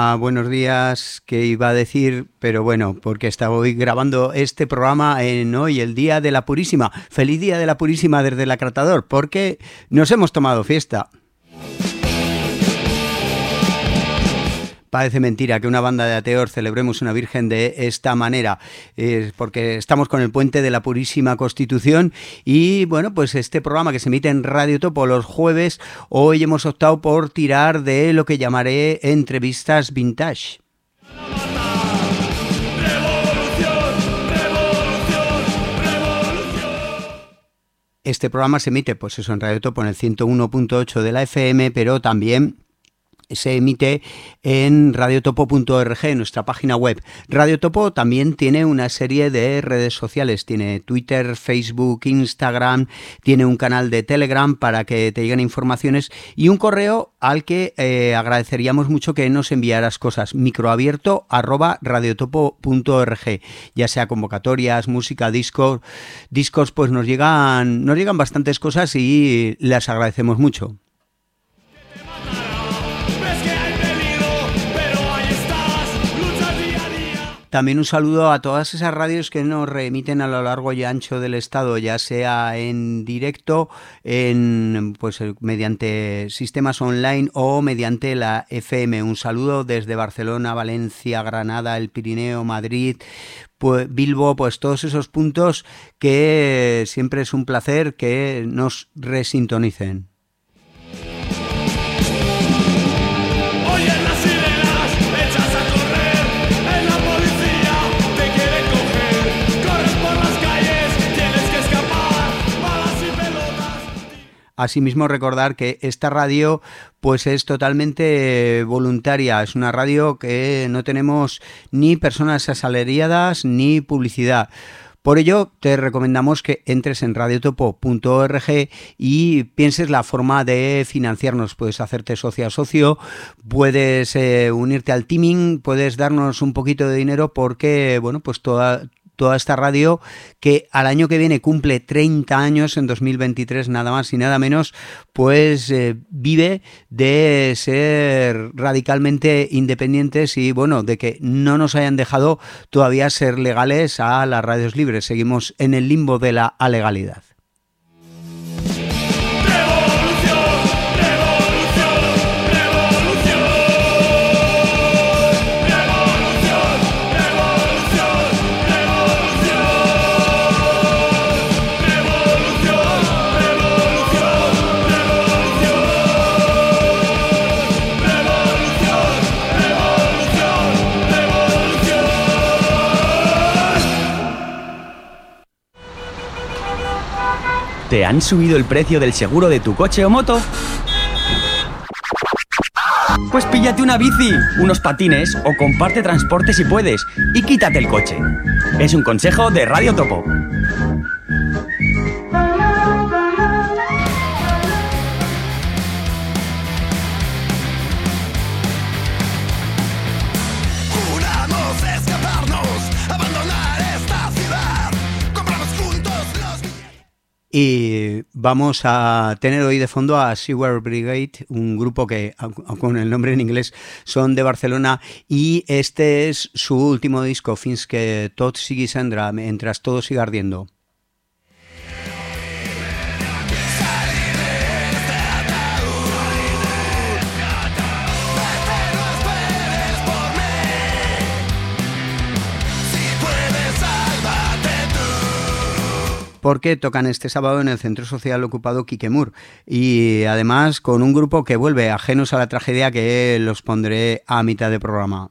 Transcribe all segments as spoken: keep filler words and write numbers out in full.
Hola, buenos días, que iba a decir, pero bueno, porque estaba hoy grabando este programa en hoy, el Día de la Purísima. Feliz Día de la Purísima desde el Acratador, porque nos hemos tomado fiesta. Parece mentira que una banda de ateos celebremos una virgen de esta manera, eh, porque estamos con el puente de la Purísima Constitución y bueno, pues este programa que se emite en Radio Topo los jueves, hoy hemos optado por tirar de lo que llamaré entrevistas vintage. Este programa se emite, pues eso, en Radio Topo en el ciento uno punto ocho de la F M, pero también se emite en radiotopo punto org, nuestra página web. Radio Topo también tiene una serie de redes sociales, tiene Twitter, Facebook, Instagram, tiene un canal de Telegram para que te lleguen informaciones y un correo al que eh, agradeceríamos mucho que nos enviaras cosas, microabierto arroba radiotopo punto org, ya sea convocatorias, música, discos, discos, pues nos llegan, nos llegan bastantes cosas y las agradecemos mucho. También un saludo a todas esas radios que nos reemiten a lo largo y ancho del estado, ya sea en directo, en pues mediante sistemas online o mediante la F M. Un saludo desde Barcelona, Valencia, Granada, el Pirineo, Madrid, pues Bilbo, pues todos esos puntos que siempre es un placer que nos resintonicen. Asimismo, recordar que esta radio pues es totalmente voluntaria, es una radio que no tenemos ni personas asalariadas ni publicidad. Por ello, te recomendamos que entres en radiotopo punto org y pienses la forma de financiarnos. Puedes hacerte socio a socio, puedes eh, unirte al teaming, puedes darnos un poquito de dinero porque, bueno, pues toda... Toda esta radio que al año que viene cumple treinta años, en dos mil veintitrés nada más y nada menos, pues eh, vive de ser radicalmente independientes y bueno, de que no nos hayan dejado todavía ser legales a las radios libres. Seguimos en el limbo de la alegalidad. ¿Te han subido el precio del seguro de tu coche o moto? Pues píllate una bici, unos patines o comparte transporte si puedes y quítate el coche. Es un consejo de Radio Topo. Y vamos a tener hoy de fondo a Sewer Brigade, un grupo que, con el nombre en inglés, son de Barcelona, y este es su último disco, Fins que tot sigui cendra, mientras todo siga ardiendo. Porque tocan este sábado en el Centro Social Ocupado Quiquemur y además con un grupo que vuelve, ajenos a la tragedia, que los pondré a mitad de programa.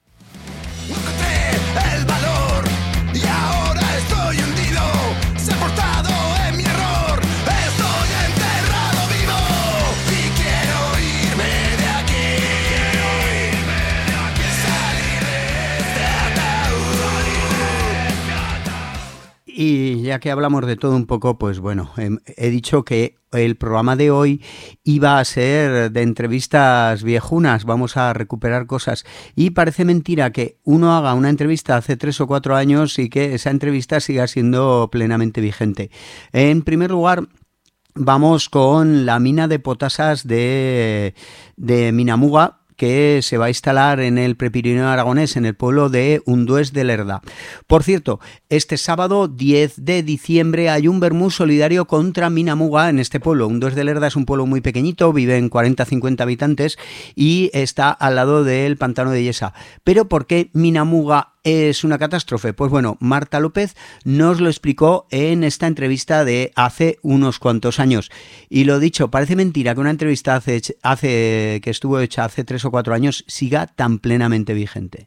Y ya que hablamos de todo un poco, pues bueno, he, he dicho que el programa de hoy iba a ser de entrevistas viejunas, vamos a recuperar cosas. Y parece mentira que uno haga una entrevista hace tres o cuatro años y que esa entrevista siga siendo plenamente vigente. En primer lugar, vamos con la mina de potasas de, de Minamuga. que se va a instalar en el Prepirineo aragonés, en el pueblo de Undués de Lerda. Por cierto, este sábado diez de diciembre hay un vermú solidario contra Minamuga en este pueblo. Undués de Lerda es un pueblo muy pequeñito, viven cuarenta a cincuenta habitantes y está al lado del pantano de Yesa. Pero ¿por qué Minamuga es una catástrofe? Pues bueno, Marta López nos lo explicó en esta entrevista de hace unos cuantos años. Y lo dicho, parece mentira que una entrevista hace, hace que estuvo hecha hace tres o cuatro años siga tan plenamente vigente.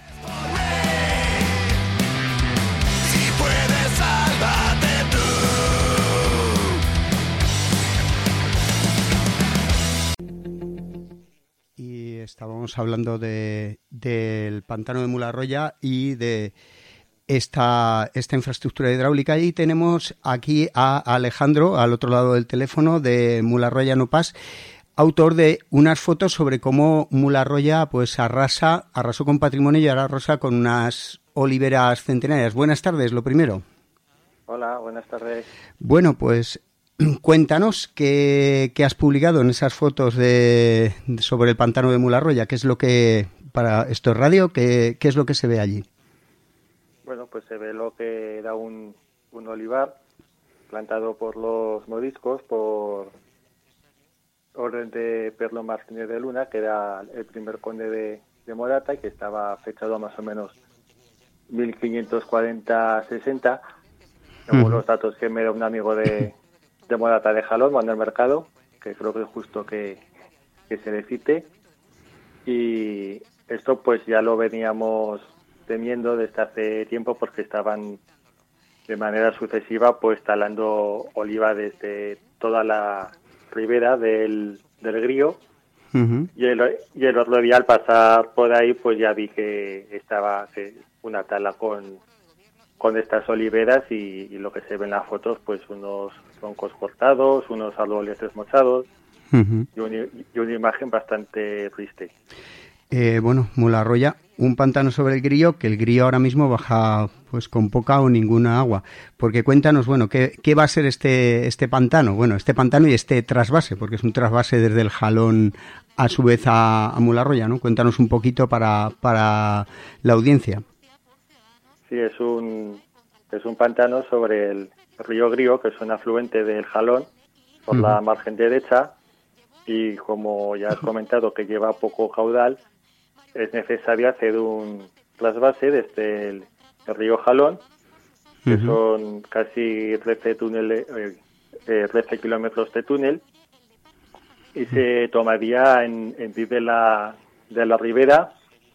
Estábamos hablando de, del pantano de Mularroya y de esta, esta infraestructura hidráulica. Y tenemos aquí a Alejandro, al otro lado del teléfono, de Mularroya No Pas, autor de unas fotos sobre cómo Mularroya pues arrasa, arrasó con patrimonio y ahora arrasa con unas oliveras centenarias. Buenas tardes, lo primero. Hola, buenas tardes. Bueno, pues cuéntanos qué, qué has publicado en esas fotos de, de sobre el pantano de Mularroya. ¿Qué es lo que, para esto es radio, qué, qué es lo que se ve allí? Bueno, pues se ve lo que era un, un olivar plantado por los moriscos por orden de Perlo Martínez de Luna, que era el primer conde de, de Morata y que estaba fechado más o menos mil quinientos cuarenta sesenta, según uh-huh. los datos que me da un amigo de de Morata de Jalón, Manuel Mercado, que creo que es justo que, que se le cite. Y esto pues ya lo veníamos temiendo desde hace tiempo porque estaban de manera sucesiva pues talando oliva desde toda la ribera del, del Grío. Uh-huh. y, el, y el otro día al pasar por ahí pues ya vi que estaba que una tala con con estas oliveras y, y lo que se ve en las fotos, pues unos troncos cortados, unos árboles desmochados uh-huh. y, un, y una imagen bastante triste. Eh, bueno, Mularroya, un pantano sobre el Grío, que el Grío ahora mismo baja pues con poca o ninguna agua. Porque cuéntanos, bueno, ¿qué, qué va a ser este este pantano? Bueno, este pantano y este trasvase, porque es un trasvase desde el Jalón a su vez a, a Mularroya, ¿no? Cuéntanos un poquito para, para la audiencia. Sí, es un es un pantano sobre el río Grío, que es un afluente del Jalón por uh-huh. la margen derecha, y como ya has comentado que lleva poco caudal, es necesario hacer un trasvase desde el, el río Jalón, que uh-huh. son casi trece túneles, eh, eh, trece kilómetros de túnel, y uh-huh. se tomaría en, en pie de la de la ribera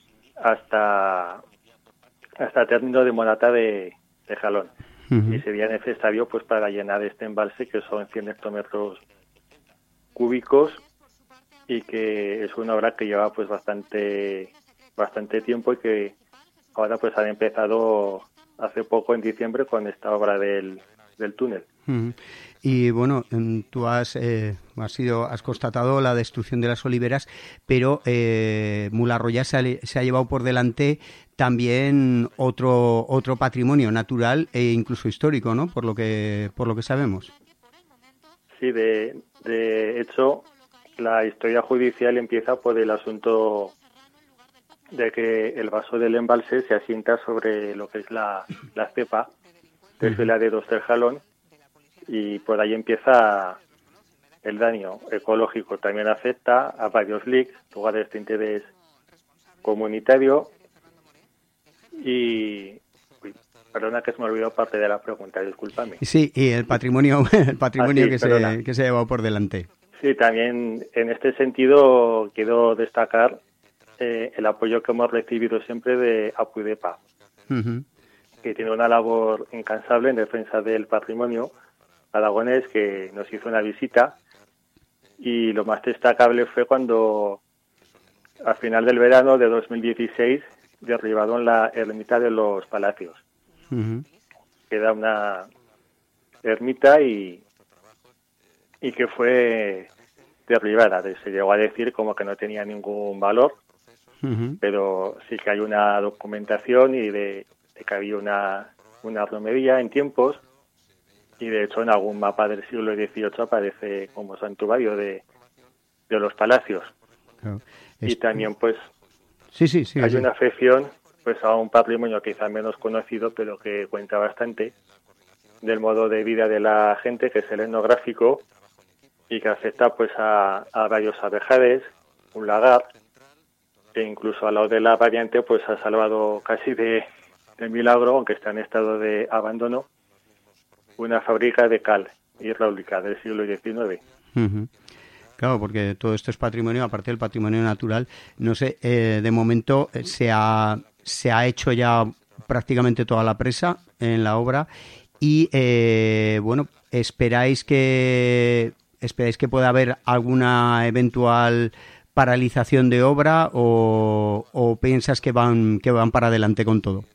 hasta hasta el término de Morata de, de Jalón. Uh-huh. Y sería necesario pues para llenar este embalse, que son cien hectómetros cúbicos, y que es una obra que lleva pues bastante bastante tiempo y que ahora pues han empezado hace poco, en diciembre, con esta obra del, del túnel. Uh-huh. Y bueno, tú has, eh, has, sido, has constatado la destrucción de las oliveras, pero eh, Mularroya se ha, se ha llevado por delante también otro otro patrimonio natural e incluso histórico, ¿no? Por lo que por lo que sabemos. Sí, de, de hecho, la historia judicial empieza por el asunto de que el vaso del embalse se asienta sobre lo que es la, la cepa desde la de dos del Jalón, y por ahí empieza el daño ecológico. También afecta a varios L I Cs, lugares de interés comunitario, y uy, perdona que se me olvidó parte de la pregunta, discúlpame. Sí, y el patrimonio el patrimonio ah, sí, que, se, que se ha llevado por delante. Sí, también en este sentido quiero destacar eh, el apoyo que hemos recibido siempre de Apuidepa, uh-huh. que tiene una labor incansable en defensa del patrimonio aragonés, que nos hizo una visita, y lo más destacable fue cuando al final del verano de dos mil dieciséis derribaron la ermita de los Palacios. Uh-huh. Queda una ermita y y que fue derribada. Se llegó a decir como que no tenía ningún valor, uh-huh. pero sí que hay una documentación y de, de que había una, una romería en tiempos, y de hecho en algún mapa del siglo dieciocho aparece como santuario de, de los Palacios. Claro. y es... también pues sí, sí, sí, hay sí. una afección pues a un patrimonio quizá menos conocido, pero que cuenta bastante del modo de vida de la gente, que es el etnográfico, y que afecta pues a, a varios abejares, un lagar, que incluso al lado de la variante pues ha salvado casi de, de milagro, aunque está en estado de abandono, una fábrica de cal hidráulica del siglo diecinueve. Uh-huh. Claro, porque todo esto es patrimonio, aparte del patrimonio natural. No sé, eh, de momento se ha, se ha hecho ya prácticamente toda la presa en la obra y, eh, bueno, ¿esperáis que esperáis que pueda haber alguna eventual paralización de obra o, o piensas que van que van para adelante con todo?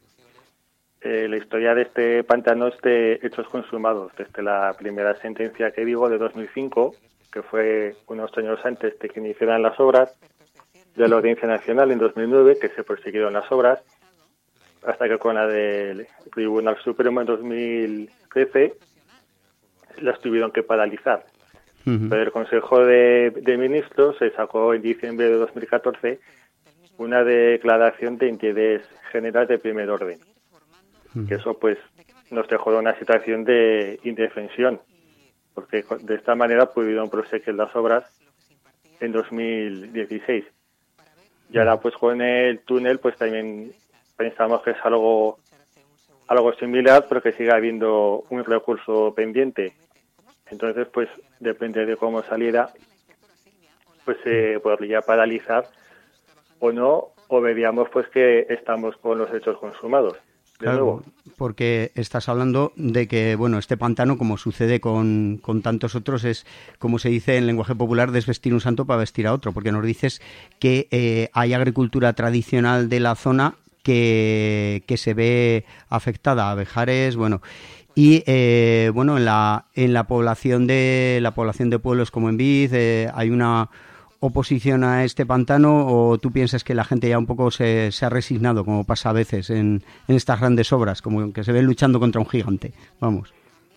Eh, la historia de este pantano es de hechos consumados, desde la primera sentencia que digo de dos mil cinco, que fue unos años antes de que iniciaran las obras, de la Audiencia Nacional en dos mil nueve, que se prosiguieron las obras, hasta que con la del Tribunal Supremo en dos mil trece las tuvieron que paralizar. Uh-huh. Pero el Consejo de, de Ministros se sacó en diciembre de dos mil catorce una declaración de interés general de primer orden. Uh-huh. Que eso pues nos dejó en una situación de indefensión, porque de esta manera pudieron proseguir las obras en dos mil dieciséis. Y ahora pues con el túnel pues también pensamos que es algo algo similar, pero que sigue habiendo un recurso pendiente. Entonces pues depende de cómo saliera, pues se eh, podría paralizar o no, o veríamos pues que estamos con los hechos consumados. Claro, porque estás hablando de que, bueno, este pantano, como sucede con, con tantos otros, es, como se dice en lenguaje popular, desvestir un santo para vestir a otro, porque nos dices que eh, hay agricultura tradicional de la zona que, que se ve afectada, abejares, bueno, y eh, bueno, en la en la población de la población de pueblos como Envid eh, hay una oposición a este pantano, o tú piensas que la gente ya un poco se, se ha resignado, como pasa a veces en, en estas grandes obras, como que se ven luchando contra un gigante? Vamos.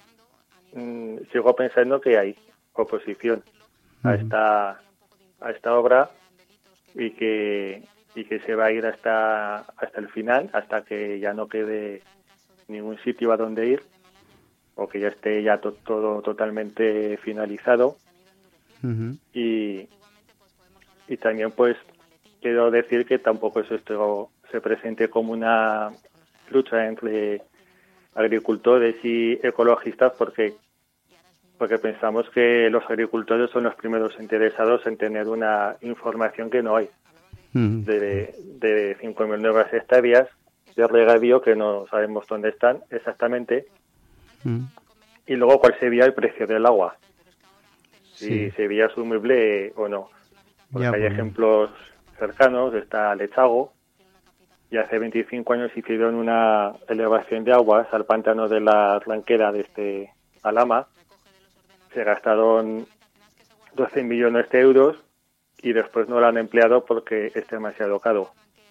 Mm, sigo pensando que hay oposición uh-huh. a esta a esta obra y que y que se va a ir hasta hasta el final, hasta que ya no quede ningún sitio a donde ir o que ya esté ya to- todo totalmente finalizado. Uh-huh. y Y también, pues, quiero decir que tampoco es esto se presente como una lucha entre agricultores y ecologistas, porque porque pensamos que los agricultores son los primeros interesados en tener una información que no hay. Mm. De, de cinco mil nuevas hectáreas de regadío que no sabemos dónde están exactamente. Mm. Y luego cuál sería el precio del agua. Si sí. sería asumible o no. Porque ya, hay bueno. ejemplos cercanos, está Lechago, y hace veinticinco años hicieron una elevación de aguas al pantano de la Ranquera de este Alhama. Se gastaron doce millones de euros y después no lo han empleado porque es demasiado caro.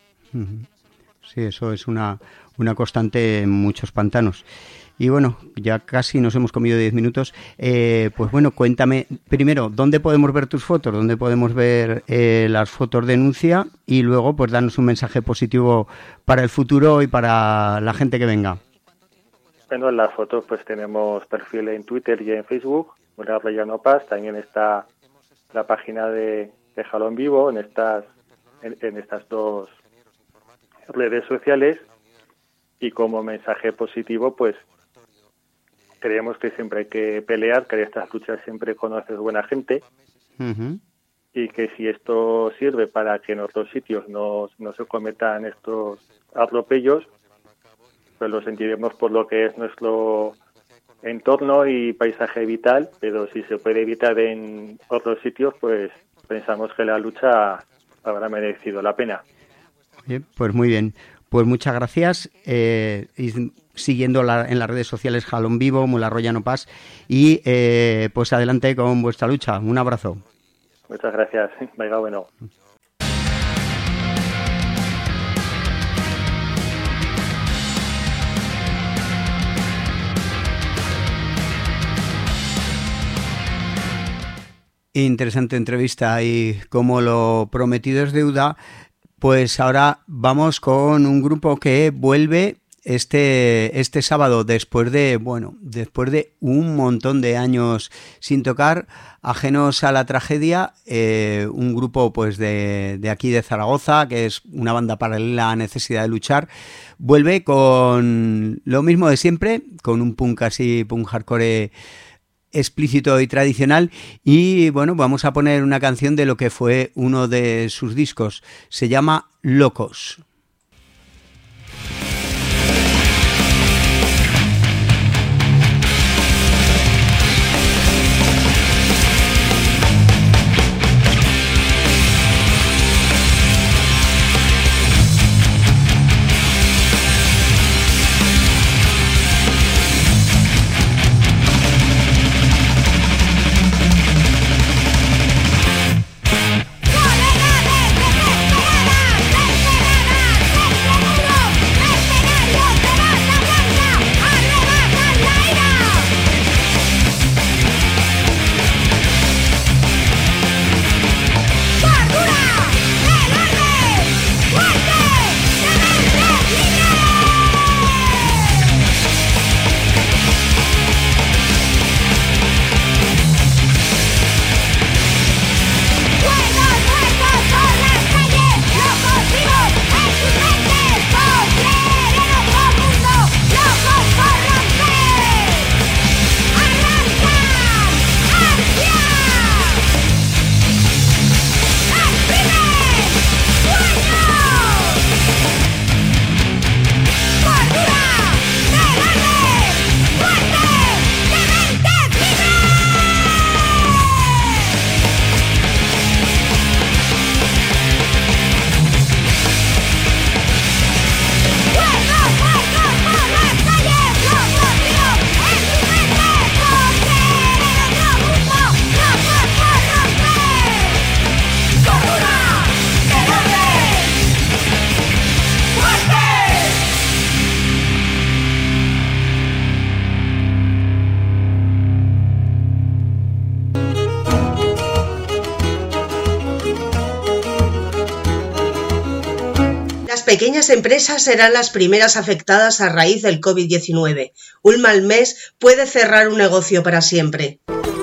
Sí, eso es una, una constante en muchos pantanos. Y bueno, ya casi nos hemos comido diez minutos. Eh, pues bueno, cuéntame primero, ¿dónde podemos ver tus fotos? ¿Dónde podemos ver eh, las fotos de Nuncia? Y luego, pues darnos un mensaje positivo para el futuro y para la gente que venga. Bueno, en las fotos pues tenemos perfil en Twitter y en Facebook, Mularroyano Paz. También está la página de, de Jalón Vivo en estas, en, en estas dos redes sociales. Y como mensaje positivo, pues creemos que siempre hay que pelear, que en estas luchas siempre conoces buena gente. Uh-huh. Y que si esto sirve para que en otros sitios no, no se cometan estos atropellos, pues lo sentiremos por lo que es nuestro entorno y paisaje vital, pero si se puede evitar en otros sitios, pues pensamos que la lucha habrá merecido la pena. Bien, pues muy bien. Pues muchas gracias. Eh, y siguiendo la, en las redes sociales Jalón Vivo, Mularroyano Paz, y eh, pues adelante con vuestra lucha. Un abrazo. Muchas gracias. Venga, bueno. Interesante entrevista y como lo prometido es deuda, pues ahora vamos con un grupo que vuelve este, este sábado después de, bueno, después de un montón de años sin tocar, ajenos a la tragedia, eh, un grupo pues de, de aquí de Zaragoza, que es una banda paralela a Necesidad de Luchar, vuelve con lo mismo de siempre, con un punk así, punk hardcore explícito y tradicional, y bueno, vamos a poner una canción de lo que fue uno de sus discos, se llama Locos. Las pequeñas empresas serán las primeras afectadas a raíz del COVID diecinueve. Un mal mes puede cerrar un negocio para siempre.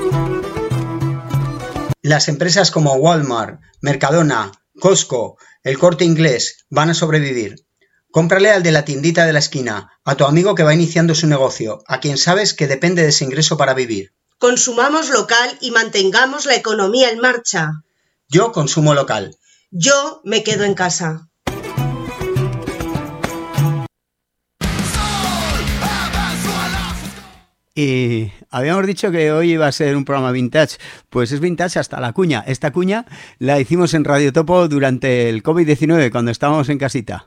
Las empresas como Walmart, Mercadona, Costco, El Corte Inglés van a sobrevivir. Cómprale al de la tiendita de la esquina, a tu amigo que va iniciando su negocio, a quien sabes que depende de ese ingreso para vivir. Consumamos local y mantengamos la economía en marcha. Yo consumo local. Yo me quedo en casa. Y habíamos dicho que hoy iba a ser un programa vintage, pues es vintage hasta la cuña. Esta cuña la hicimos en Radio Topo durante el COVID diecinueve, cuando estábamos en casita.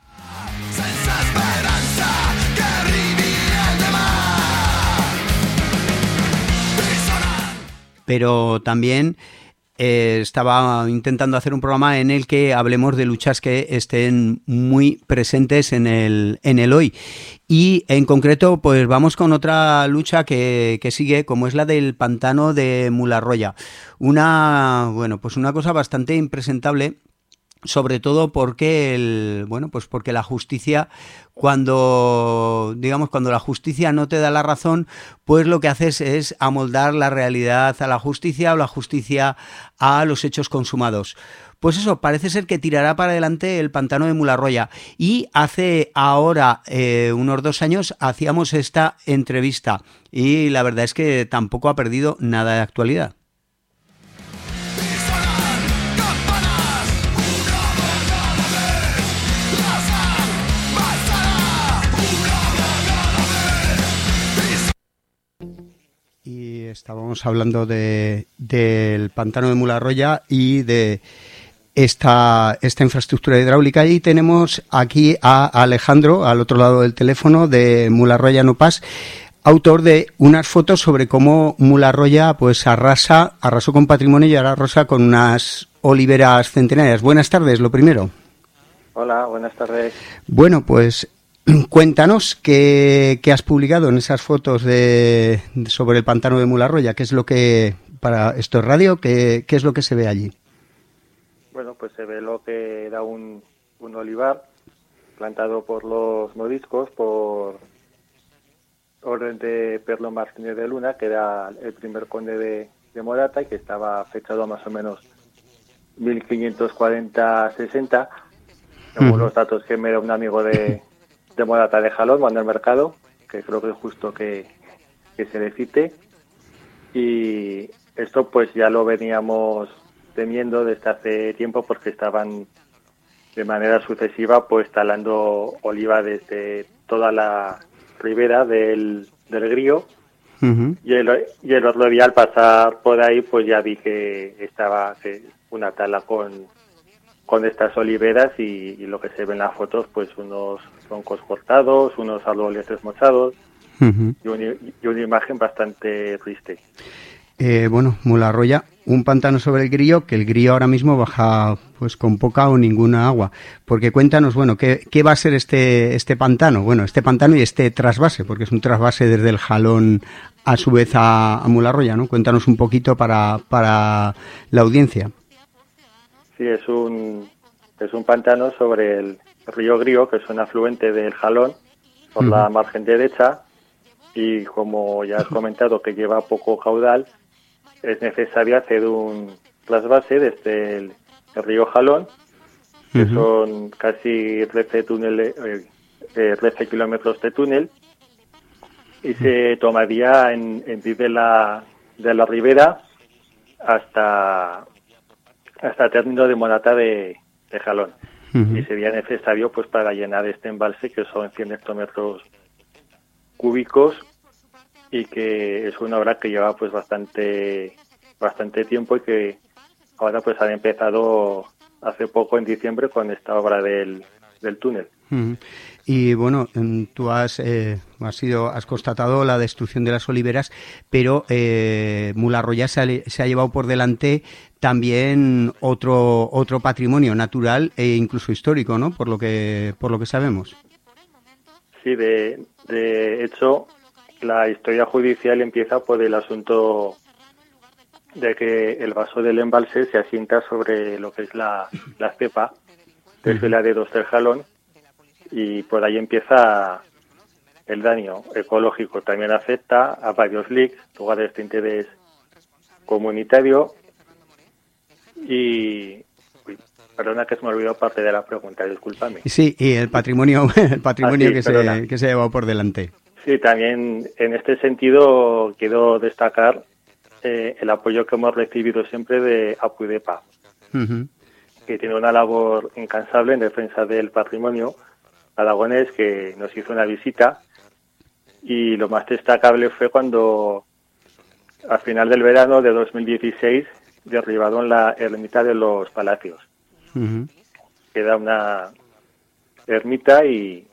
Pero también eh, estaba intentando hacer un programa en el que hablemos de luchas que estén muy presentes en el, en el hoy. Y en concreto, pues vamos con otra lucha que, que sigue, como es la del pantano de Mularroya. Una, bueno, pues una cosa bastante impresentable, sobre todo porque el, bueno, pues porque la justicia, cuando digamos cuando la justicia no te da la razón, pues lo que haces es amoldar la realidad a la justicia o la justicia a los hechos consumados. Pues eso, parece ser que tirará para adelante el pantano de Mularroya. Y hace ahora eh, unos dos años hacíamos esta entrevista y la verdad es que tampoco ha perdido nada de actualidad. Y estábamos hablando de del pantano de Mularroya y de esta, esta infraestructura hidráulica, y tenemos aquí a Alejandro al otro lado del teléfono de Mularroya No Pas, autor de unas fotos sobre cómo Mularroya pues arrasa, arrasó con patrimonio y ahora arrasa con unas oliveras centenarias. Buenas tardes, lo primero. Hola, buenas tardes. Bueno, pues cuéntanos qué, qué has publicado en esas fotos de, sobre el pantano de Mularroya, qué es lo que para esto es radio, ¿qué, qué es lo que se ve allí? Bueno, pues se ve lo que era un, un olivar plantado por los moriscos por orden de Perlo Martínez de Luna, que era el primer conde de, de Morata y que estaba fechado más o menos mil quinientos cuarenta sesenta, según uh-huh. los datos que me da un amigo de, de Morata de Jalón, Manuel Mercado, que creo que es justo que, que se le cite. Y esto pues ya lo veníamos temiendo desde hace tiempo porque estaban de manera sucesiva pues talando oliva desde toda la ribera del, del Grío. Uh-huh. y, el, y el otro día al pasar por ahí pues ya vi que estaba una tala con, con estas oliveras y, y lo que se ve en las fotos pues unos troncos cortados, unos árboles desmochados uh-huh. y, un, y una imagen bastante triste. Eh, bueno, Mularroya, un pantano sobre el Grío, que el Grío ahora mismo baja pues con poca o ninguna agua. Porque cuéntanos, bueno, ¿qué, qué va a ser este este pantano? Bueno, este pantano y este trasvase, porque es un trasvase desde el Jalón a su vez a, a Mularroya, ¿no? Cuéntanos un poquito para, para la audiencia. Sí, es un es un pantano sobre el río Grío, que es un afluente del Jalón por uh-huh. la margen derecha, y como ya has comentado que lleva poco caudal, es necesario hacer un trasvase desde el, el río Jalón, que uh-huh. son casi trece túneles, eh, trece kilómetros de túnel, y uh-huh. se tomaría en, en desde la de la ribera hasta hasta el término de Morata de, de Jalón. Uh-huh. Y sería necesario pues para llenar este embalse, que son cien hectómetros cúbicos, y que es una obra que lleva pues bastante bastante tiempo y que ahora pues han empezado hace poco en diciembre con esta obra del, del túnel. Uh-huh. Y bueno, tú has eh, has, sido, has constatado la destrucción de las oliveras, pero eh, Mularroya se ha, se ha llevado por delante también otro otro patrimonio natural e incluso histórico, ¿no? Por lo que por lo que sabemos. Sí, de, de hecho, la historia judicial empieza por el asunto de que el vaso del embalse se asienta sobre lo que es la, la cepa desfiladeros del Jalón, y por ahí empieza el daño ecológico. También afecta a varios L I Cs, lugares de interés comunitario, y... Uy, perdona que se me olvidó parte de la pregunta, discúlpame. Sí, y el patrimonio, el patrimonio ah, sí, que, se, que se ha llevado por delante. Sí, también en este sentido quiero destacar eh, el apoyo que hemos recibido siempre de Apudepa, uh-huh. que tiene una labor incansable en defensa del patrimonio aragonés, que nos hizo una visita, y lo más destacable fue cuando al final del verano de dos mil dieciséis derribaron la ermita de los Palacios. Uh-huh. Que era una ermita y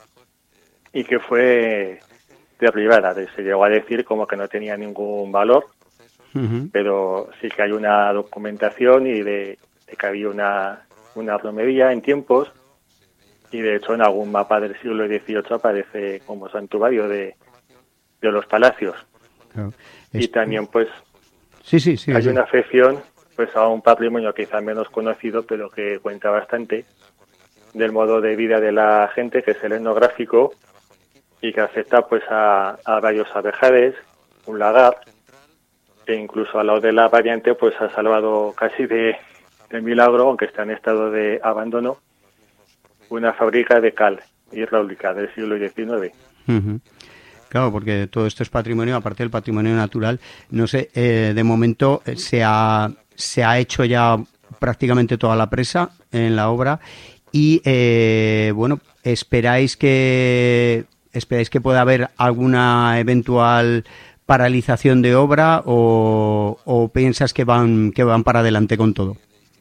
y que fue derribada. Se llegó a decir como que no tenía ningún valor, uh-huh. pero sí que hay una documentación y de, de que había una, una romería en tiempos, y de hecho en algún mapa del siglo dieciocho aparece como santuario de, de los Palacios. Claro. Y es... también pues sí, sí, sí, hay sí. una afección pues a un patrimonio quizá menos conocido, pero que cuenta bastante del modo de vida de la gente, que es el etnográfico, y que afecta pues a, a varios abejares, un lagar, e incluso al lado de la variante pues ha salvado casi de, de milagro, aunque está en estado de abandono, una fábrica de cal hidráulica del siglo diecinueve. Uh-huh. Claro, porque todo esto es patrimonio, aparte del patrimonio natural. No sé, eh, de momento se ha, se ha hecho ya prácticamente toda la presa en la obra, y eh, bueno, esperáis que esperáis que pueda haber alguna eventual paralización de obra, o, o piensas que van que van para adelante con todo.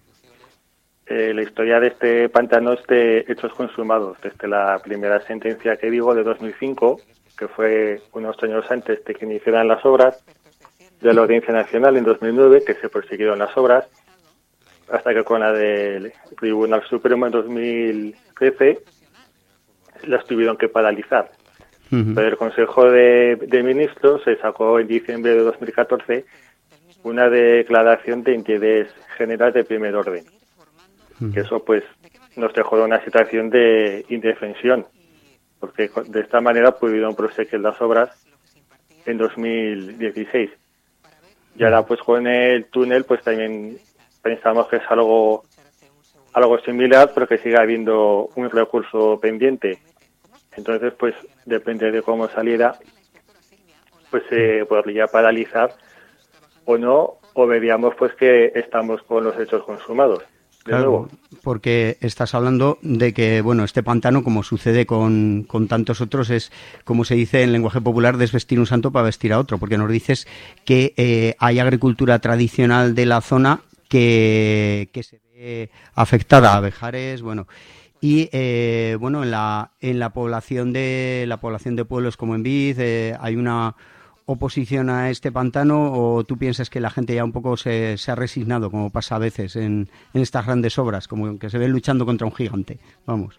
Eh, la historia de este pantano es de hechos consumados, desde la primera sentencia que digo de dos mil cinco, que fue unos años antes de que iniciaran las obras, de la Audiencia Nacional en dos mil nueve, que se prosiguieron las obras, hasta que con la del Tribunal Supremo en dos mil trece las tuvieron que paralizar. Uh-huh. Pero el Consejo de, de Ministros se sacó en diciembre de dos mil catorce una declaración de interés general de primer orden. Mm. Que eso pues nos dejó en una situación de indefensión, porque de esta manera pudieron proseguir las obras en dos mil dieciséis. Y ahora pues con el túnel pues también pensamos que es algo algo similar, pero que sigue habiendo un recurso pendiente. Entonces pues depende de cómo saliera, pues se podría paralizar o no, o veríamos pues que estamos con los hechos consumados. De claro, nuevo. Porque estás hablando de que, bueno, este pantano, como sucede con, con tantos otros, es, como se dice en lenguaje popular, desvestir un santo para vestir a otro, porque nos dices que eh, hay agricultura tradicional de la zona que, que se ve afectada, abejares, bueno, y eh, bueno, en la en la población de la población de pueblos como Envid eh, hay una oposición a este pantano, o tú piensas que la gente ya un poco se, se ha resignado, como pasa a veces en, en estas grandes obras, como que se ven luchando contra un gigante? Vamos.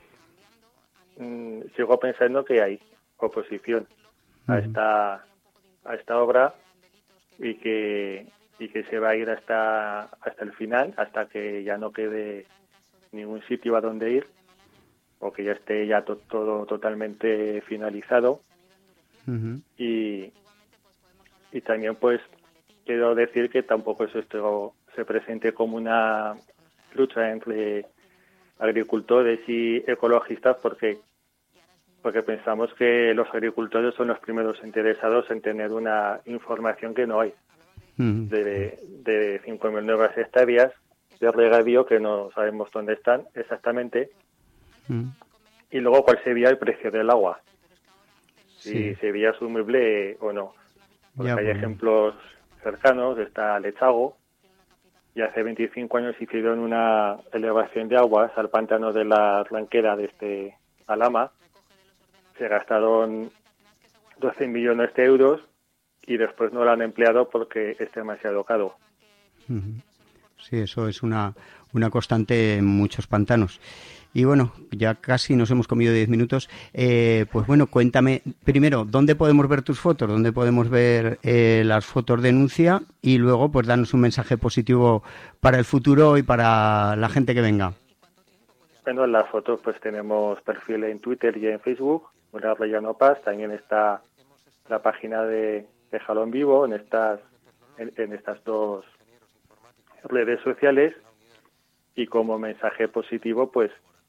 Mm, sigo pensando que hay oposición a esta a esta obra y que y que se va a ir hasta hasta el final, hasta que ya no quede ningún sitio a donde ir, o que ya esté ya to- todo totalmente finalizado. Uh-huh. y y también pues quiero decir que tampoco es esto se presente como una lucha entre agricultores y ecologistas, porque porque pensamos que los agricultores son los primeros interesados en tener una información que no hay, Uh-huh. de, de cinco mil nuevas hectáreas de regadío que no sabemos dónde están exactamente, Uh-huh. y luego cuál sería el precio del agua, si Sí. sería asumible o no. Porque Ya, hay bueno. ejemplos cercanos, está Lechago, y hace veinticinco años hicieron una elevación de aguas al pantano de la Ranquera de este Alhama. Se gastaron doce millones de euros y después no lo han empleado porque es demasiado caro. Uh-huh. Sí, eso es una, una constante en muchos pantanos. Y bueno, ya casi nos hemos comido diez minutos. Eh, pues bueno, cuéntame primero, ¿dónde podemos ver tus fotos? ¿Dónde podemos ver eh, las fotos de Nuncia? Y luego, pues danos un mensaje positivo para el futuro y para la gente que venga. Bueno, en las fotos pues tenemos perfil en Twitter y en Facebook, Mural Rellano Paz. También está la página de, de Jalón Vivo en estas, en, en estas dos redes sociales. Y como mensaje positivo, pues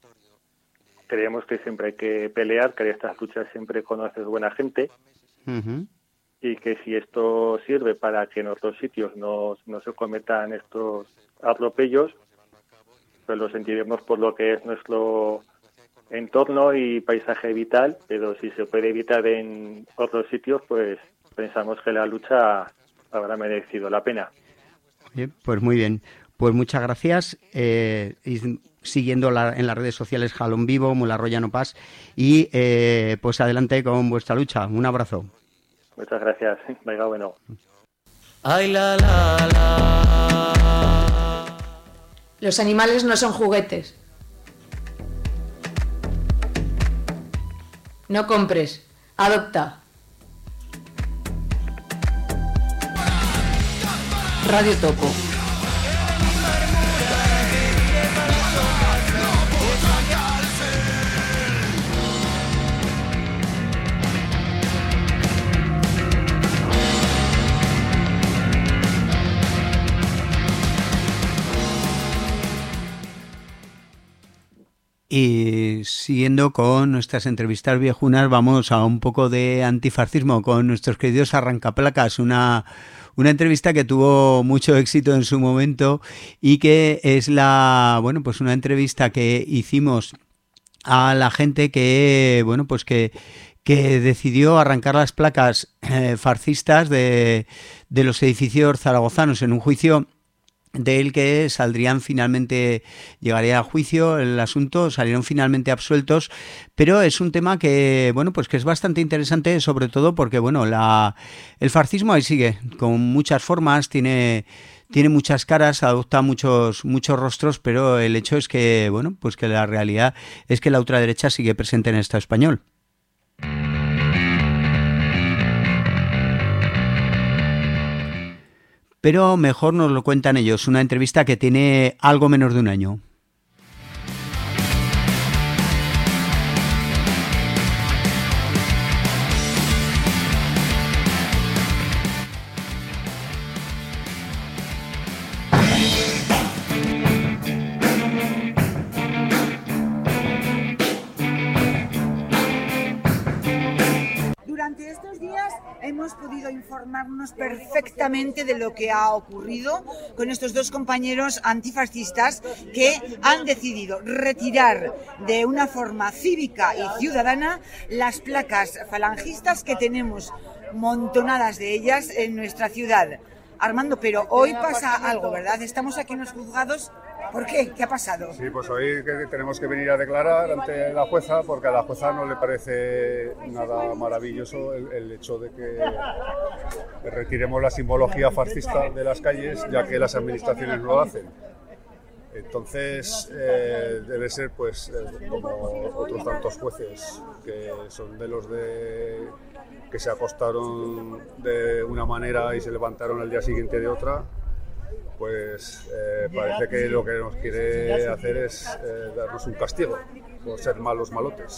creemos que siempre hay que pelear, que en estas luchas siempre conoces buena gente, Uh-huh. y que si esto sirve para que en otros sitios no, no se cometan estos atropellos, pues lo sentiremos por lo que es nuestro entorno y paisaje vital, pero si se puede evitar en otros sitios, pues pensamos que la lucha habrá merecido la pena. Oye, pues muy bien. Pues muchas gracias. Eh, y siguiendo la, en las redes sociales Jalón Vivo, Mularroyano Paz, y eh, pues adelante con vuestra lucha. Un abrazo. Muchas gracias. Venga, bueno. Ay, la, la, la. Los animales no son juguetes. No compres, adopta. Radio Topo. Y siguiendo con nuestras entrevistas viejunas, vamos a un poco de antifascismo con nuestros queridos Arrancaplacas, una, una entrevista que tuvo mucho éxito en su momento y que es la, bueno, pues una entrevista que hicimos a la gente que, bueno, pues que, que decidió arrancar las placas eh, fascistas de, de los edificios zaragozanos en un juicio del que saldrían finalmente, llegaría a juicio el asunto, salieron finalmente absueltos, pero es un tema que, bueno, pues que es bastante interesante, sobre todo porque, bueno, la, el fascismo ahí sigue, con muchas formas, tiene, tiene muchas caras, adopta muchos, muchos rostros, pero el hecho es que, bueno, pues que la realidad es que la ultraderecha sigue presente en el Estado español. pero mejor nos lo cuentan ellos. Una entrevista que tiene algo menos de un año. Durante estos días hemos podido informarnos perfectamente de lo que ha ocurrido con estos dos compañeros antifascistas que han decidido retirar de una forma cívica y ciudadana las placas falangistas que tenemos montonadas de ellas en nuestra ciudad. Armando, pero hoy pasa algo, ¿verdad? Estamos aquí en los juzgados. ¿Por qué? ¿Qué ha pasado? Sí, pues hoy que tenemos que venir a declarar ante la jueza porque a la jueza no le parece nada maravilloso el, el hecho de que retiremos la simbología fascista de las calles, ya que las administraciones no lo hacen. Entonces eh, debe ser pues eh, como otros tantos jueces que son de los de que se acostaron de una manera y se levantaron al día siguiente de otra. Pues eh, parece que lo que nos quiere hacer es eh, darnos un castigo por ser malos malotes.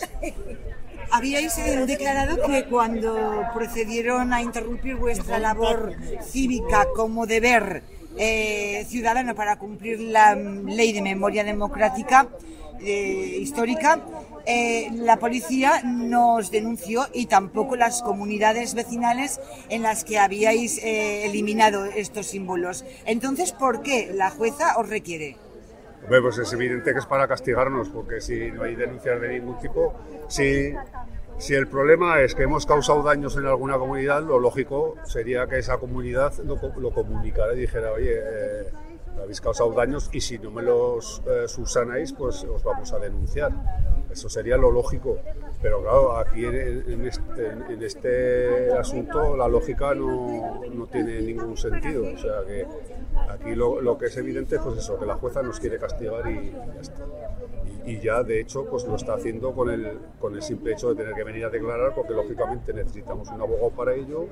Habíais eh, declarado que cuando procedieron a interrumpir vuestra labor cívica como deber eh, ciudadano para cumplir la ley de memoria democrática eh, histórica, Eh, la policía nos denunció y tampoco las comunidades vecinales en las que habíais eh, eliminado estos símbolos. Entonces, ¿por qué la jueza os requiere? Bueno, pues es evidente que es para castigarnos, porque si no hay denuncias de ningún tipo, si, si el problema es que hemos causado daños en alguna comunidad, lo lógico sería que esa comunidad lo, lo comunicara y dijera, oye, eh, habéis causado daños y si no me los eh, subsanáis, pues os vamos a denunciar. Eso sería lo lógico, pero claro, aquí en, en, este, en este asunto la lógica no, no tiene ningún sentido, o sea que aquí lo, lo que es evidente es pues eso, que la jueza nos quiere castigar y ya está. Y, y ya de hecho pues lo está haciendo con el, con el simple hecho de tener que venir a declarar, porque lógicamente necesitamos un abogado para ello.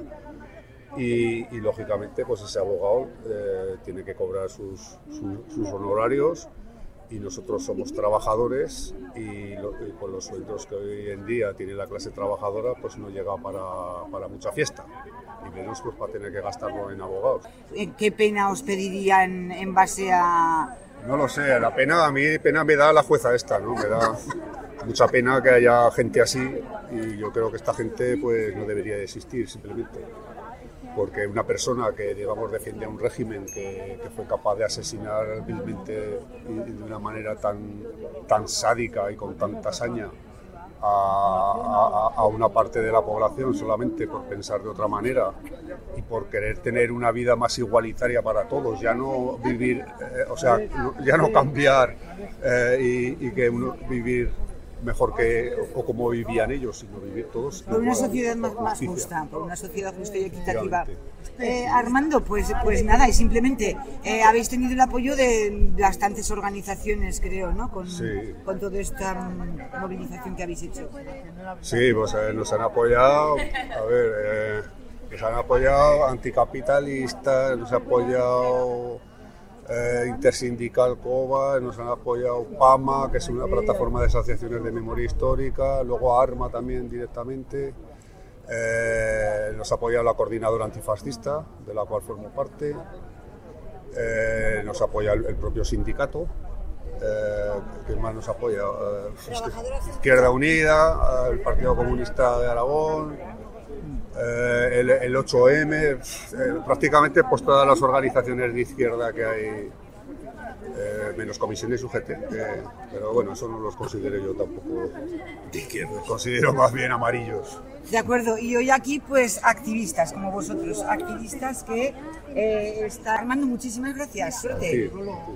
Y, y lógicamente pues ese abogado eh, tiene que cobrar sus, sus, sus honorarios y nosotros somos trabajadores y, lo, y con los sueldos que hoy en día tiene la clase trabajadora pues no llega para, para mucha fiesta y menos pues para tener que gastarlo en abogados. ¿Qué pena os pedirían en base a...? No lo sé, la pena, a mí pena me da la jueza esta, ¿no? Me da mucha pena que haya gente así y yo creo que esta gente pues no debería de existir simplemente. Porque una persona que, digamos, defiende a un régimen que, que fue capaz de asesinar vilmente y de una manera tan, tan sádica y con tanta saña a, a, a una parte de la población solamente por pensar de otra manera y por querer tener una vida más igualitaria para todos, ya no vivir, eh, o sea, no, ya no cambiar eh, y, y que uno vivir mejor que o como vivían ellos, sino vivir todos por una sociedad más, más justa, por una sociedad justa y equitativa. Eh, Armando, pues, pues nada, y simplemente eh, habéis tenido el apoyo de bastantes organizaciones, creo, ¿no? Con, sí. con toda esta movilización que habéis hecho. Sí, pues eh, nos han apoyado, a ver, eh, nos han apoyado anticapitalistas, nos han apoyado Eh, Intersindical COBA, nos han apoyado PAMA, que es una plataforma de asociaciones de memoria histórica, luego ARMA también directamente, eh, nos ha apoyado la coordinadora antifascista, de la cual formo parte, eh, nos apoya el, el propio sindicato, eh, ¿quién más nos apoya? Eh, Izquierda Unida, el Partido Comunista de Aragón, Eh, el, el ocho eme, eh, prácticamente pues todas las organizaciones de izquierda que hay, eh, menos Comisiones U G T, eh, pero bueno, eso no los considero yo tampoco de izquierda, los considero más bien amarillos. De acuerdo, y hoy aquí pues activistas como vosotros, activistas que eh, están armando. Muchísimas gracias, suerte. Sí.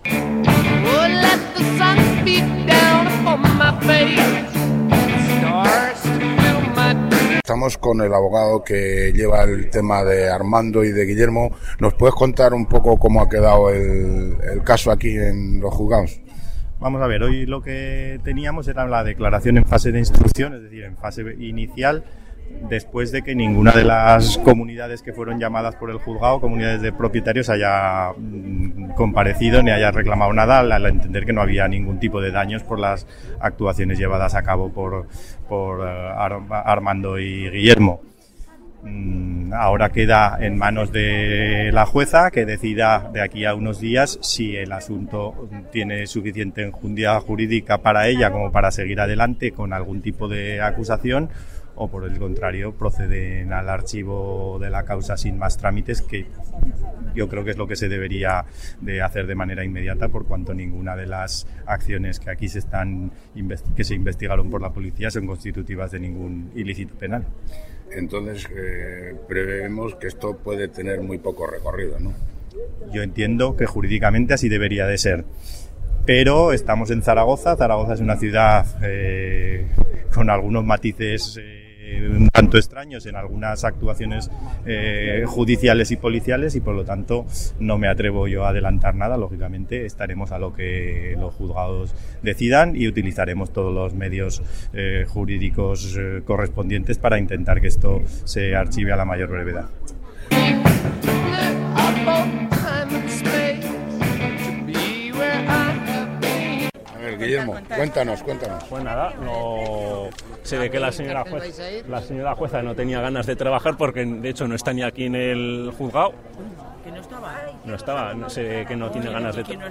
Estamos con el abogado que lleva el tema de Armando y de Guillermo. ¿Nos puedes contar un poco cómo ha quedado el, el caso aquí en los juzgados? Vamos a ver, hoy lo que teníamos era la declaración en fase de instrucción, es decir, en fase inicial después de que ninguna de las comunidades que fueron llamadas por el juzgado, comunidades de propietarios, haya comparecido ni haya reclamado nada, al entender que no había ningún tipo de daños por las actuaciones llevadas a cabo por, por Armando y Guillermo. Ahora queda en manos de la jueza que decida de aquí a unos días si el asunto tiene suficiente enjundia jurídica para ella como para seguir adelante con algún tipo de acusación, o por el contrario proceden al archivo de la causa sin más trámites, que yo creo que es lo que se debería de hacer de manera inmediata, por cuanto ninguna de las acciones que aquí se están que se investigaron por la policía son constitutivas de ningún ilícito penal. Entonces eh, prevemos que esto puede tener muy poco recorrido, ¿no? Yo entiendo que jurídicamente así debería de ser, pero estamos en Zaragoza. Zaragoza es una ciudad eh, con algunos matices eh, un tanto extraños en algunas actuaciones eh, judiciales y policiales, y por lo tanto no me atrevo yo a adelantar nada. Lógicamente estaremos a lo que los juzgados decidan y utilizaremos todos los medios eh, jurídicos eh, correspondientes para intentar que esto se archive a la mayor brevedad. Guillermo, cuéntanos, cuéntanos. Pues nada, no... se ve que la señora jueza, la señora jueza no tenía ganas de trabajar, porque de hecho no está ni aquí en el juzgado. ¿Que no estaba? No estaba, no se ve que no tiene ganas de trabajar.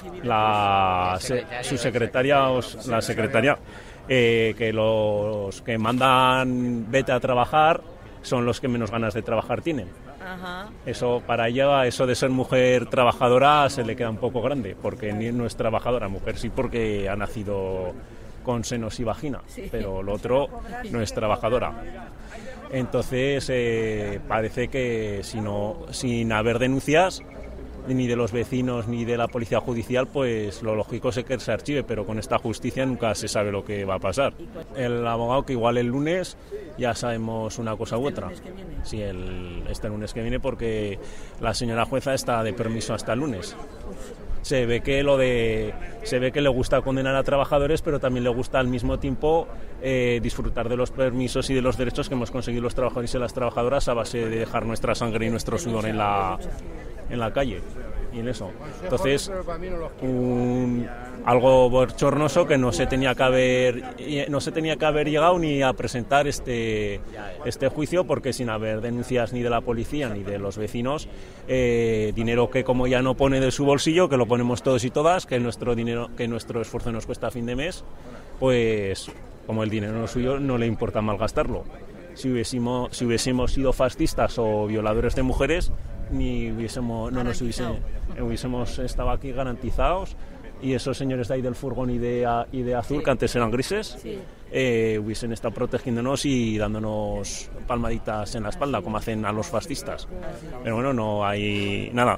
La, se, su secretaria, os, la secretaria, eh, que los que mandan vete a trabajar son los que menos ganas de trabajar tienen. Ajá. Eso para ella, eso de ser mujer trabajadora se le queda un poco grande, porque ni no es trabajadora, mujer sí porque ha nacido con senos y vagina, sí. Pero lo otro no es trabajadora. Entonces eh, parece que si no, sin haber denuncias ni de los vecinos ni de la policía judicial, pues lo lógico es que se archive, pero con esta justicia nunca se sabe lo que va a pasar. El abogado que igual el lunes ya sabemos una cosa u otra. Sí, el, este lunes que viene, porque la señora jueza está de permiso hasta el lunes. Se ve que lo de se ve que le gusta condenar a trabajadores, pero también le gusta al mismo tiempo eh, disfrutar de los permisos y de los derechos que hemos conseguido los trabajadores y las trabajadoras a base de dejar nuestra sangre y nuestro sudor en la en la calle y en eso. Entonces, un, algo bochornoso que no se tenía que haber no se tenía que haber llegado ni a presentar este este juicio, porque sin haber denuncias ni de la policía ni de los vecinos, eh, dinero que como ya no pone de su bolsillo, que lo ponemos todos y todas, que nuestro dinero, que nuestro esfuerzo nos cuesta a fin de mes, pues como el dinero no es suyo, no le importa malgastarlo. Si hubiésemos, si hubiésemos sido fascistas o violadores de mujeres, ni hubiésemos, no nos hubiésemos, hubiésemos estado aquí garantizados, y esos señores de ahí del furgón y de, y de azul, sí, que antes eran grises, sí, eh, hubiesen estado protegiéndonos y dándonos palmaditas en la espalda, como hacen a los fascistas. Pero bueno, no hay nada.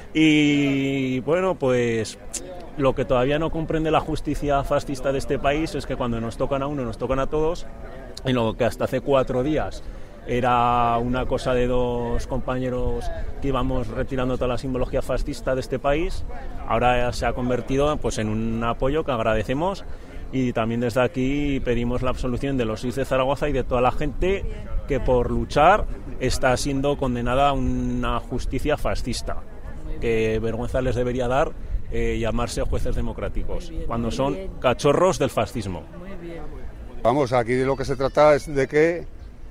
Y bueno, pues lo que todavía no comprende la justicia fascista de este país es que cuando nos tocan a uno, nos tocan a todos, y lo que hasta hace cuatro días era una cosa de dos compañeros que íbamos retirando toda la simbología fascista de este país, ahora se ha convertido pues en un apoyo que agradecemos, y también desde aquí pedimos la absolución de los seis de Zaragoza y de toda la gente que por luchar está siendo condenada a una justicia fascista, que vergüenza les debería dar eh, llamarse jueces democráticos cuando son cachorros del fascismo. Vamos, aquí de lo que se trata es de que,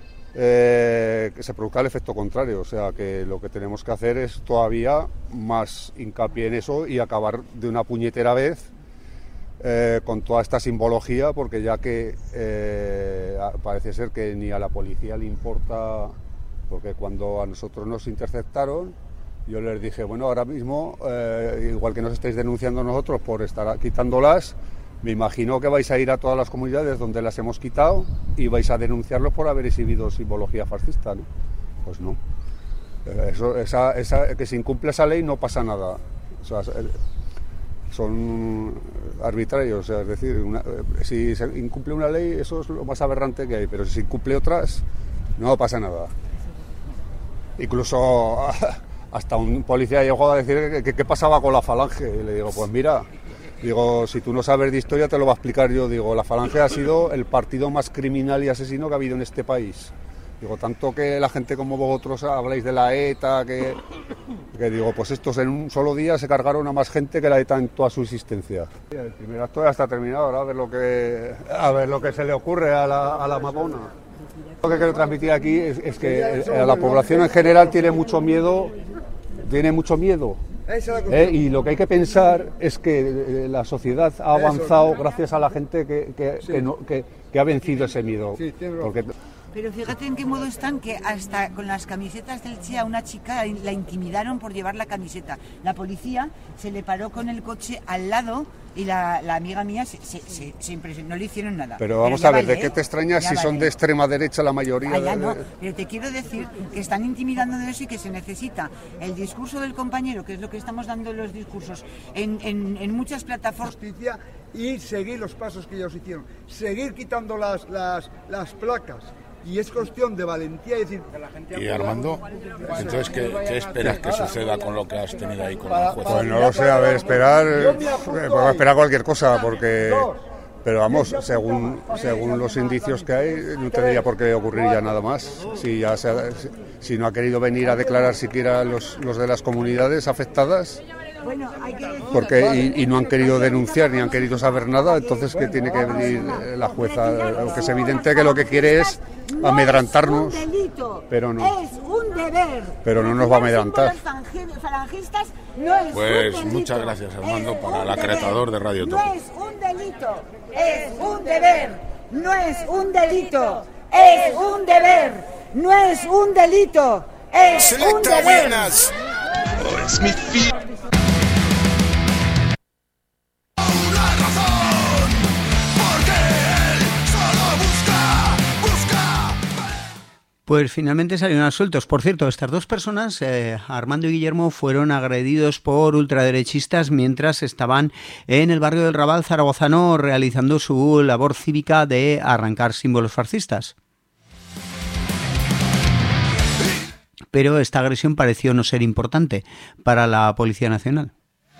eh, que se produzca el efecto contrario, o sea, que lo que tenemos que hacer es todavía más hincapié en eso y acabar de una puñetera vez eh, con toda esta simbología, porque ya que eh, parece ser que ni a la policía le importa, porque cuando a nosotros nos interceptaron, yo les dije, bueno, ahora mismo, eh, igual que nos estáis denunciando nosotros por estar quitándolas, me imagino que vais a ir a todas las comunidades donde las hemos quitado y vais a denunciarlos por haber exhibido simbología fascista, ¿no? Pues no. Eso, esa, esa, que se incumple esa ley no pasa nada. O sea, son arbitrarios, o sea, es decir, una, si se incumple una ley, eso es lo más aberrante que hay, pero si se incumple otras, no pasa nada. Incluso hasta un policía llegó a decir que qué pasaba con la Falange, y le digo, pues mira, digo, si tú no sabes de historia te lo va a explicar yo, digo, la Falange ha sido el partido más criminal y asesino que ha habido en este país. Digo, tanto que la gente como vosotros habláis de la ETA, que, que digo, pues estos en un solo día se cargaron a más gente que la ETA en toda su existencia. El primer acto ya está terminado, ahora a ver lo que, a ver lo que se le ocurre a la, a la mamona. Lo que quiero transmitir aquí es, es que a la población en general tiene mucho miedo, tiene mucho miedo. ¿Eh? Y lo que hay que pensar es que la sociedad ha avanzado gracias a la gente que, que, sí. que, no, que, que ha vencido ese miedo. Sí, porque... Pero fíjate en qué modo están, que hasta con las camisetas del Che a una chica la intimidaron por llevar la camiseta. La policía se le paró con el coche al lado y la, la amiga mía se, se, se, se impresionó, no le hicieron nada. Pero vamos pero a ver, vale, ¿de qué te extrañas si vale. son de extrema derecha la mayoría? Ah, ya de... no, pero te quiero decir que están intimidando de eso y que se necesita el discurso del compañero, que es lo que estamos dando en los discursos, en, en, en muchas plataformas. Justicia y seguir los pasos que ellos hicieron, seguir quitando las, las, las placas. Y es cuestión de valentía y decir que la gente... Y Armando, entonces, ¿qué, qué esperas que suceda con lo que has tenido ahí con la jueza? Pues no lo sé, a ver, esperar... Podemos esperar cualquier cosa, porque... Pero vamos, según según los indicios que hay, no tendría por qué ocurrir ya nada más. Si, ya se ha, si no ha querido venir a declarar siquiera los, los de las comunidades afectadas... Porque y, y no han querido denunciar ni han querido saber nada, entonces que tiene que venir la jueza, lo que es evidente que lo que quiere es amedrantarnos, pero no, es un deber, pero no nos va a amedrantar. Pues muchas gracias, Armando, para el acreditador de Radio Topo. No es un delito, es un deber, no es un delito, es un deber, no es un delito, es un deber. Es mi fin. Pues finalmente salieron absueltos. Por cierto, estas dos personas, eh, Armando y Guillermo, fueron agredidos por ultraderechistas mientras estaban en el barrio del Raval zaragozano realizando su labor cívica de arrancar símbolos fascistas. Pero esta agresión pareció no ser importante para la Policía Nacional.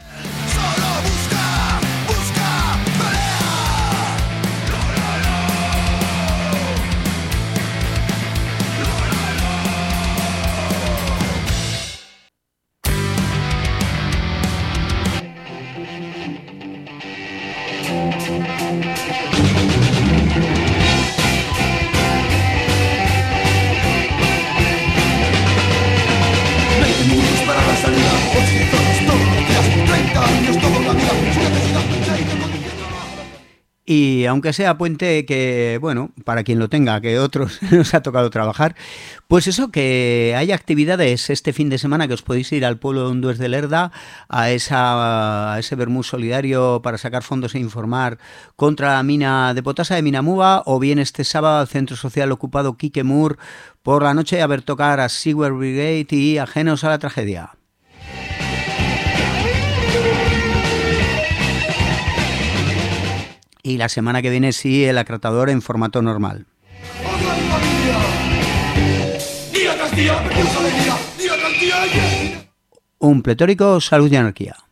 Y aunque sea puente, que bueno, para quien lo tenga, que otros nos ha tocado trabajar, pues eso, que hay actividades este fin de semana que os podéis ir al pueblo de Undués de Lerda, a, esa, a ese vermú solidario para sacar fondos e informar contra la mina de potasa de Minamúa, o bien este sábado al Centro Social Ocupado Quique Mur por la noche a ver tocar a Sewer Brigade y Ajenos a la Tragedia. Y la semana que viene sí, el acratador en formato normal. Un pletórico, salud y anarquía.